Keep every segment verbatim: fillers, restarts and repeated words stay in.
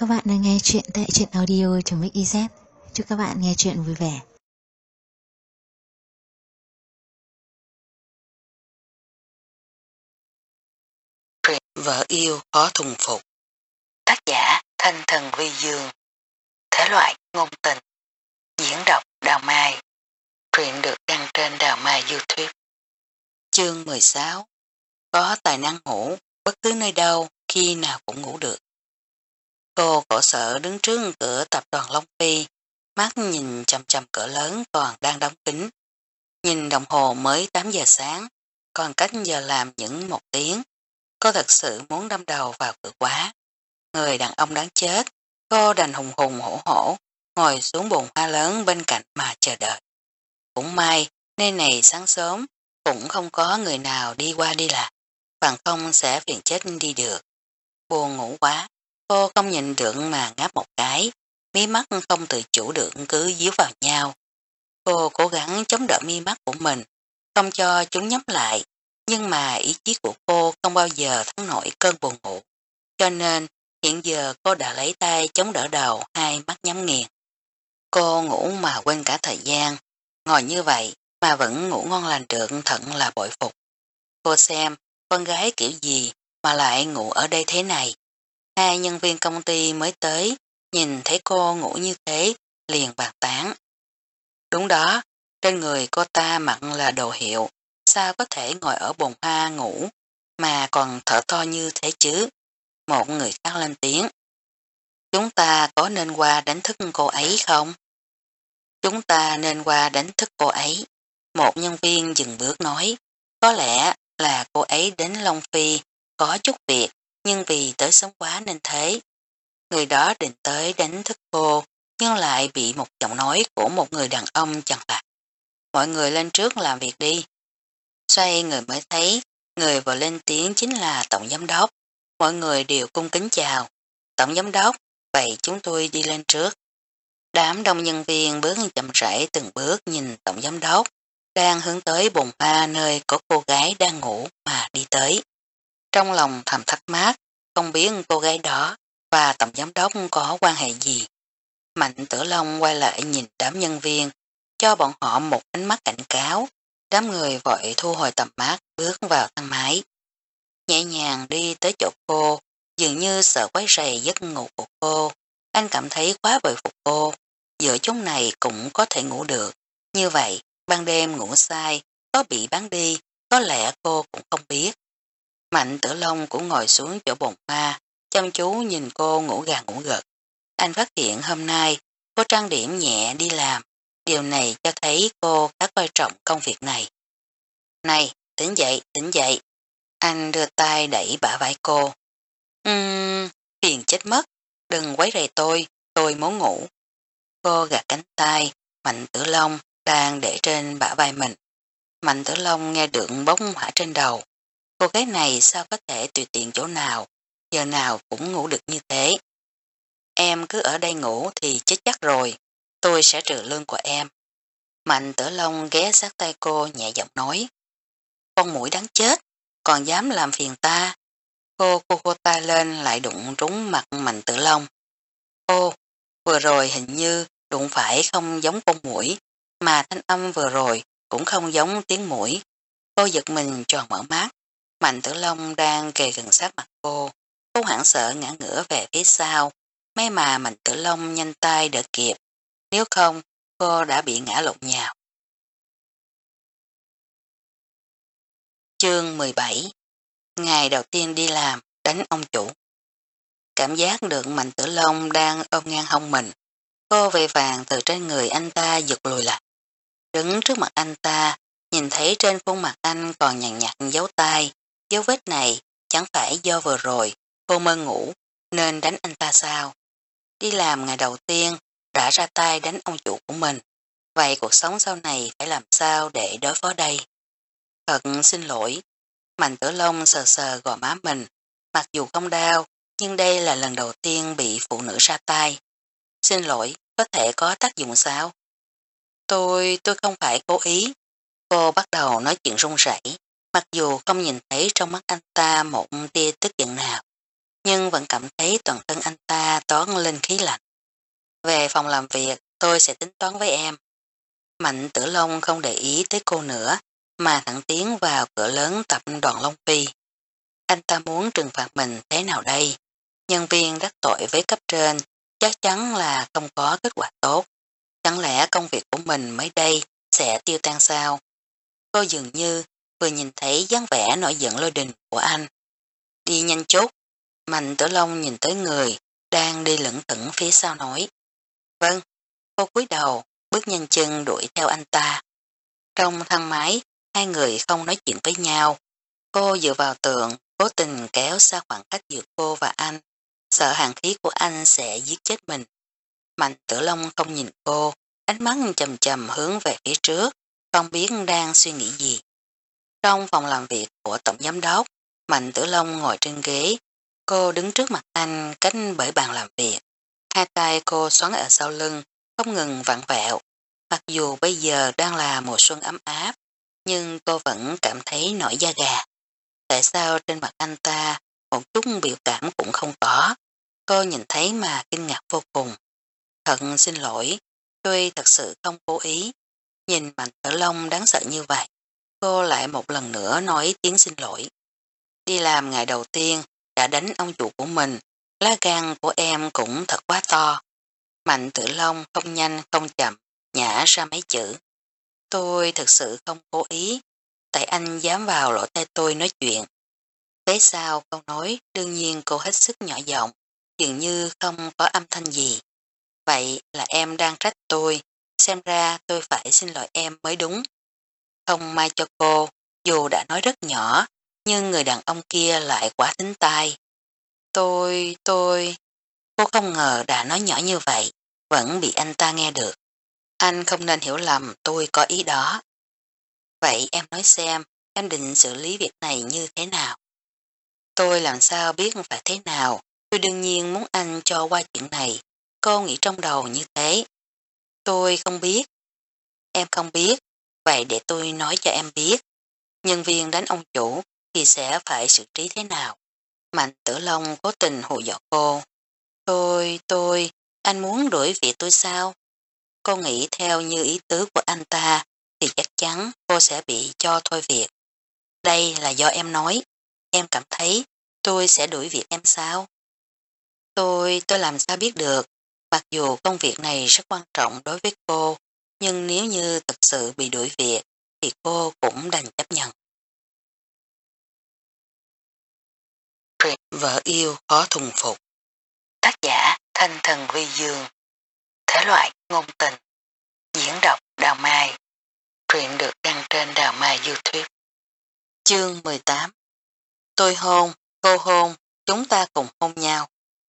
các bạn đang nghe chuyện tại truyện audio.mix.iz. Chúc các bạn nghe chuyện vui vẻ. Truyện Vợ yêu khó thuần phục. Tác giả Thanh Thần Vi Dương. Thể loại ngôn tình. Diễn đọc Đào Mai. Truyện được đăng trên Đào Mai YouTube. Chương mười sáu. Có tài năng ngủ bất cứ nơi đâu, khi nào cũng ngủ được. Cô cổ sở đứng trước cửa tập đoàn Long Phi, mắt nhìn chầm chầm cửa lớn còn đang đóng kín. Nhìn đồng hồ mới tám giờ sáng, còn cách giờ làm những một tiếng. Cô thật sự muốn đâm đầu vào cửa quá. Người đàn ông đáng chết, cô đành hùng hùng hổ hổ, ngồi xuống bồn hoa lớn bên cạnh mà chờ đợi. Cũng may, nơi này sáng sớm, cũng không có người nào đi qua đi lại, bằng không sẽ phiền chết đi được. Buồn ngủ quá, cô không nhìn được mà ngáp một cái, mí mắt không tự chủ được cứ díu vào nhau. Cô cố gắng chống đỡ mi mắt của mình, không cho chúng nhắm lại, nhưng mà ý chí của cô không bao giờ thắng nổi cơn buồn ngủ. Cho nên, hiện giờ cô đã lấy tay chống đỡ đầu, hai mắt nhắm nghiền. Cô ngủ mà quên cả thời gian, ngồi như vậy mà vẫn ngủ ngon lành được thật là bội phục. Cô xem, con gái kiểu gì mà lại ngủ ở đây thế này. Hai nhân viên công ty mới tới, nhìn thấy cô ngủ như thế, liền bàn tán. Đúng đó, trên người cô ta mặc là đồ hiệu, sao có thể ngồi ở bồn hoa ngủ, mà còn thở to như thế chứ? Một người khác lên tiếng. Chúng ta có nên qua đánh thức cô ấy không? Chúng ta nên qua đánh thức cô ấy. Một nhân viên dừng bước nói, có lẽ là cô ấy đến Long Phi, có chút việc, nhưng vì tới sớm quá nên thế. Người đó định tới đánh thức cô, nhưng lại bị một giọng nói của một người đàn ông chặn lại. Mọi người lên trước làm việc đi. Xoay người mới thấy, người vừa lên tiếng chính là Tổng Giám Đốc. Mọi người đều cung kính chào. Tổng Giám Đốc, vậy chúng tôi đi lên trước. Đám đông nhân viên bước chậm rãi từng bước nhìn Tổng Giám Đốc, đang hướng tới bồn hoa nơi có cô gái đang ngủ mà đi tới. Trong lòng thầm thắc mắc, không biết cô gái đó và Tổng Giám Đốc có quan hệ gì. Mạnh Tử Long quay lại nhìn đám nhân viên, cho bọn họ một ánh mắt cảnh cáo. Đám người vội thu hồi tầm mắt bước vào thang máy. Nhẹ nhàng đi tới chỗ cô, dường như sợ quấy rầy giấc ngủ của cô. Anh cảm thấy quá bội phục cô. Giữa chúng này cũng có thể ngủ được. Như vậy, ban đêm ngủ sai, có bị bán đi, có lẽ cô cũng không biết. Mạnh Tử Long cũng ngồi xuống chỗ bồn hoa, chăm chú nhìn cô ngủ gà ngủ gật. Anh phát hiện hôm nay cô trang điểm nhẹ đi làm. Điều này cho thấy cô khá coi trọng công việc này. Này, tỉnh dậy, tỉnh dậy. Anh đưa tay đẩy bả vai cô. Ừm, phiền chết mất. Đừng quấy rầy tôi, tôi muốn ngủ. Cô gạt cánh tay, Mạnh Tử Long đang để trên bả vai mình. Mạnh Tử Long nghe được bóng hỏa trên đầu. Cô gái này sao có thể tùy tiện chỗ nào, giờ nào cũng ngủ được như thế. Em cứ ở đây ngủ thì chết chắc rồi, tôi sẽ trừ lương của em. Mạnh Tử Long ghé sát tay cô nhẹ giọng nói. Con muỗi đáng chết, còn dám làm phiền ta. Cô cô cô ta lên lại đụng trúng mặt Mạnh Tử Long. Ô, vừa rồi hình như đụng phải không giống con muỗi, mà thanh âm vừa rồi cũng không giống tiếng muỗi. Cô giật mình tròn mở mắt, Mạnh Tử Long đang kề gần sát mặt cô. Cô hoảng sợ ngã ngửa về phía sau, may mà Mạnh Tử Long nhanh tay đỡ kịp, nếu không cô đã bị ngã lộn nhào. Chương mười bảy. Ngày đầu tiên đi làm, đánh ông chủ. Cảm giác được Mạnh Tử Long đang ôm ngang hông mình. Cô vội vàng từ trên người anh ta giật lùi lại. Đứng trước mặt anh ta, nhìn thấy trên khuôn mặt anh còn nhàn nhạt dấu tay. Dấu vết này chẳng phải do vừa rồi cô mơ ngủ nên đánh anh ta sao. Đi làm ngày đầu tiên đã ra tay đánh ông chủ của mình. Vậy cuộc sống sau này phải làm sao để đối phó đây? Thật xin lỗi. Mạnh Tử Long sờ sờ gò má mình. Mặc dù không đau, nhưng đây là lần đầu tiên bị phụ nữ ra tay. Xin lỗi, có thể có tác dụng sao? Tôi, tôi không phải cố ý. Cô bắt đầu nói chuyện run rẩy, mặc dù không nhìn thấy trong mắt anh ta một tia tức giận nào. nhưng vẫn cảm thấy toàn thân anh ta toán lên khí lạnh. Về phòng làm việc, tôi sẽ tính toán với em. Mạnh Tử Long không để ý tới cô nữa, mà thẳng tiến vào cửa lớn tập đoàn Long Phi. Anh ta muốn trừng phạt mình thế nào đây? Nhân viên đắc tội với cấp trên chắc chắn là không có kết quả tốt. Chẳng lẽ công việc của mình mới đây sẽ tiêu tan sao? Cô dường như vừa nhìn thấy dáng vẻ nổi giận lôi đình của anh. Đi nhanh chút. Mạnh Tử Long nhìn tới người đang đi lững thững phía sau nói. Vâng. Cô cúi đầu bước nhanh chân đuổi theo anh ta. Trong thang máy, hai người không nói chuyện với nhau. Cô dựa vào tường, cố tình kéo xa khoảng cách giữa cô và anh, sợ hàn khí của anh sẽ giết chết mình. Mạnh Tử Long không nhìn cô, ánh mắt chầm chầm hướng về phía trước, không biết đang suy nghĩ gì. Trong phòng làm việc của Tổng Giám đốc, Mạnh Tử Long ngồi trên ghế, cô đứng trước mặt anh cách bởi bàn làm việc. Hai tay cô xoắn ở sau lưng, không ngừng vặn vẹo. Mặc dù bây giờ đang là mùa xuân ấm áp, nhưng cô vẫn cảm thấy nổi da gà. Tại sao trên mặt anh ta một chút biểu cảm cũng không có? Cô nhìn thấy mà kinh ngạc vô cùng. Thật xin lỗi, tôi thật sự không cố ý. Nhìn Mạnh Tử Long đáng sợ như vậy, cô lại một lần nữa nói tiếng xin lỗi. Đi làm ngày đầu tiên đã đánh ông chủ của mình, lá gan của em cũng thật quá to. Mạnh Tử Long không nhanh không chậm nhả ra mấy chữ. Tôi thật sự không cố ý, tại anh dám vào lỗ tai tôi nói chuyện. Thế sao câu nói đương nhiên cô hết sức nhỏ giọng, dường như không có âm thanh gì. Vậy là em đang trách tôi, xem ra tôi phải xin lỗi em mới đúng. Không may cho cô, dù đã nói rất nhỏ, nhưng người đàn ông kia lại quá tính tai. Tôi, tôi... Cô không ngờ đã nói nhỏ như vậy, vẫn bị anh ta nghe được. Anh không nên hiểu lầm tôi có ý đó. Vậy em nói xem, em định xử lý việc này như thế nào? Tôi làm sao biết phải thế nào, tôi đương nhiên muốn anh cho qua chuyện này. Cô nghĩ trong đầu như thế. Tôi không biết. Em không biết, vậy để tôi nói cho em biết. Nhân viên đánh ông chủ thì sẽ phải xử trí thế nào? Mạnh Tử Long cố tình hù dọa cô. Tôi, tôi, anh muốn đuổi việc tôi sao? Cô nghĩ theo như ý tứ của anh ta thì chắc chắn cô sẽ bị cho thôi việc. Đây là do em nói. Em cảm thấy tôi sẽ đuổi việc em sao? Tôi, tôi làm sao biết được. Mặc dù công việc này rất quan trọng đối với cô, nhưng nếu như thật sự bị đuổi việc thì cô cũng đành chấp nhận. Truyện Vợ yêu khó thuần phục. Tác giả Thanh Thần Vi Dương. Thể loại ngôn tình. Diễn đọc Đào Mai. Truyện được đăng trên Đào Mai YouTube. Chương mười tám. Tôi hôn, cô hôn, chúng ta cùng hôn nhau.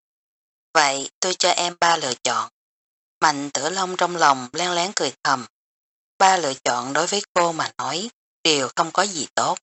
Vậy tôi cho em ba lựa chọn. Mạnh Tử Long trong lòng len lén cười thầm. Ba lựa chọn đối với cô mà nói đều không có gì tốt.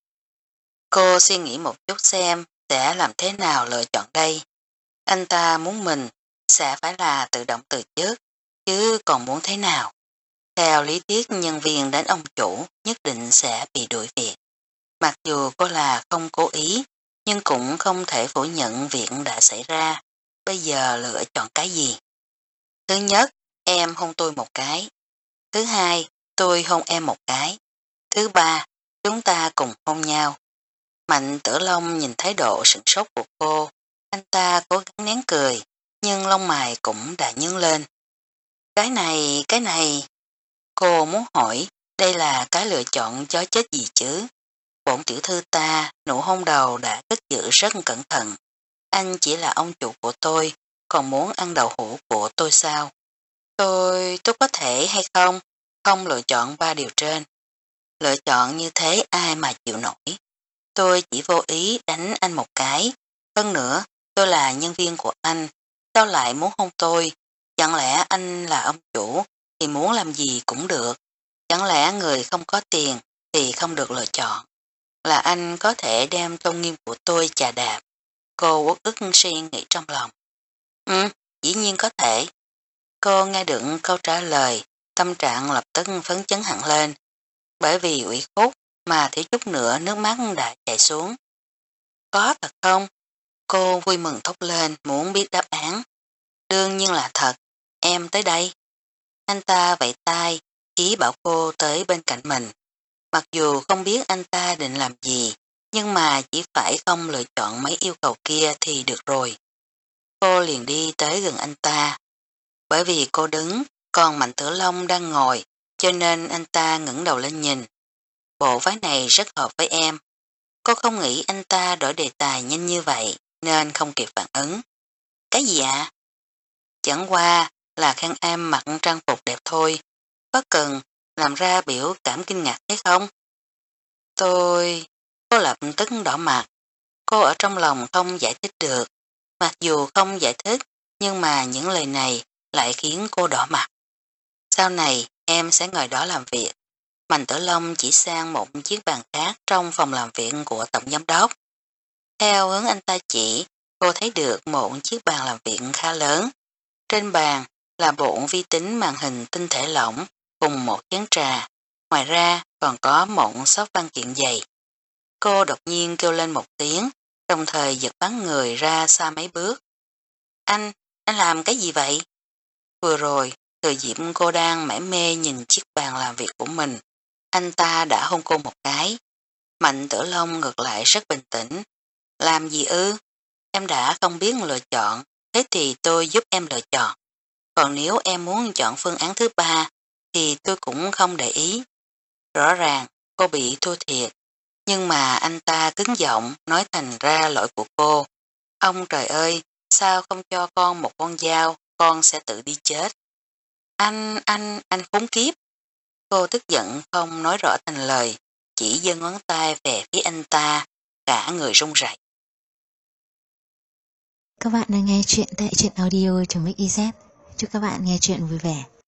Cô suy nghĩ một chút xem sẽ làm thế nào lựa chọn đây. Anh ta muốn mình sẽ phải là tự động từ chức, chứ còn muốn thế nào. Theo lý thuyết nhân viên đến ông chủ nhất định sẽ bị đuổi việc. Mặc dù cô là không cố ý, nhưng cũng không thể phủ nhận việc đã xảy ra. Bây giờ lựa chọn cái gì? Thứ nhất, em hôn tôi một cái. Thứ hai, tôi hôn em một cái. Thứ ba, chúng ta cùng hôn nhau. Mạnh Tử Long nhìn thái độ sửng sốt của cô. Anh ta cố gắng nén cười, nhưng lông mày cũng đã nhướng lên. Cái này, cái này... Cô muốn hỏi, đây là cái lựa chọn chó chết gì chứ? Bổn tiểu thư ta, nụ hôn đầu đã cất giữ rất cẩn thận. Anh chỉ là ông chủ của tôi, còn muốn ăn đậu hũ của tôi sao? Tôi, tôi có thể hay không? Không lựa chọn ba điều trên. Lựa chọn như thế ai mà chịu nổi. Tôi chỉ vô ý đánh anh một cái. Hơn nữa, tôi là nhân viên của anh. Sao lại muốn hôn tôi? Chẳng lẽ anh là ông chủ thì muốn làm gì cũng được. Chẳng lẽ người không có tiền thì không được lựa chọn. Là anh có thể đem tôn nghiêm của tôi chà đạp. Cô uất ức suy nghĩ trong lòng. Ừ, dĩ nhiên có thể. Cô nghe được câu trả lời, tâm trạng lập tức phấn chấn hẳn lên. Bởi vì ủy khúc mà thiếu chút nữa nước mắt đã chảy xuống. Có thật không? Cô vui mừng thốt lên muốn biết đáp án. Đương nhiên là thật, em tới đây. Anh ta vẫy tay, ý bảo cô tới bên cạnh mình. Mặc dù không biết anh ta định làm gì, nhưng mà chỉ phải không lựa chọn mấy yêu cầu kia thì được rồi. Cô liền đi tới gần anh ta. Bởi vì cô đứng, còn Mạnh Tử Long đang ngồi, cho nên anh ta ngẩng đầu lên nhìn. Bộ váy này rất hợp với em. Cô không nghĩ anh ta đổi đề tài nhanh như vậy, nên không kịp phản ứng. Cái gì ạ? Chẳng qua là khen em mặc trang phục đẹp thôi. Có cần làm ra biểu cảm kinh ngạc hay không? Tôi... Cô lập tức đỏ mặt. Cô ở trong lòng không giải thích được. Mặc dù không giải thích, nhưng mà những lời này lại khiến cô đỏ mặt. Sau này em sẽ ngồi đó làm việc. Mạnh Tử Long chỉ sang một chiếc bàn khác trong phòng làm việc của tổng giám đốc. Theo hướng anh ta chỉ, cô thấy được một chiếc bàn làm việc khá lớn. Trên bàn là bộ vi tính màn hình tinh thể lỏng cùng một chén trà. Ngoài ra còn có một xốp văn kiện dày. Cô đột nhiên kêu lên một tiếng, đồng thời giật bắn người ra xa mấy bước. Anh, anh làm cái gì vậy? Vừa rồi, thời điểm cô đang mải mê nhìn chiếc bàn làm việc của mình, anh ta đã hôn cô một cái. Mạnh Tử Long ngược lại rất bình tĩnh. Làm gì ư? Em đã không biết lựa chọn, thế thì tôi giúp em lựa chọn. Còn nếu em muốn chọn phương án thứ ba, thì tôi cũng không để ý. Rõ ràng, cô bị thua thiệt. Nhưng mà anh ta cứng giọng nói thành ra lỗi của cô. Ông trời ơi, sao không cho con một con dao, con sẽ tự đi chết. Anh, anh, anh khốn kiếp. Cô tức giận không nói rõ thành lời, chỉ giơ ngón tay về phía anh ta, cả người run rẩy. Các bạn đang nghe chuyện tại truyện audio.mixyz. Chúc các bạn nghe chuyện vui vẻ.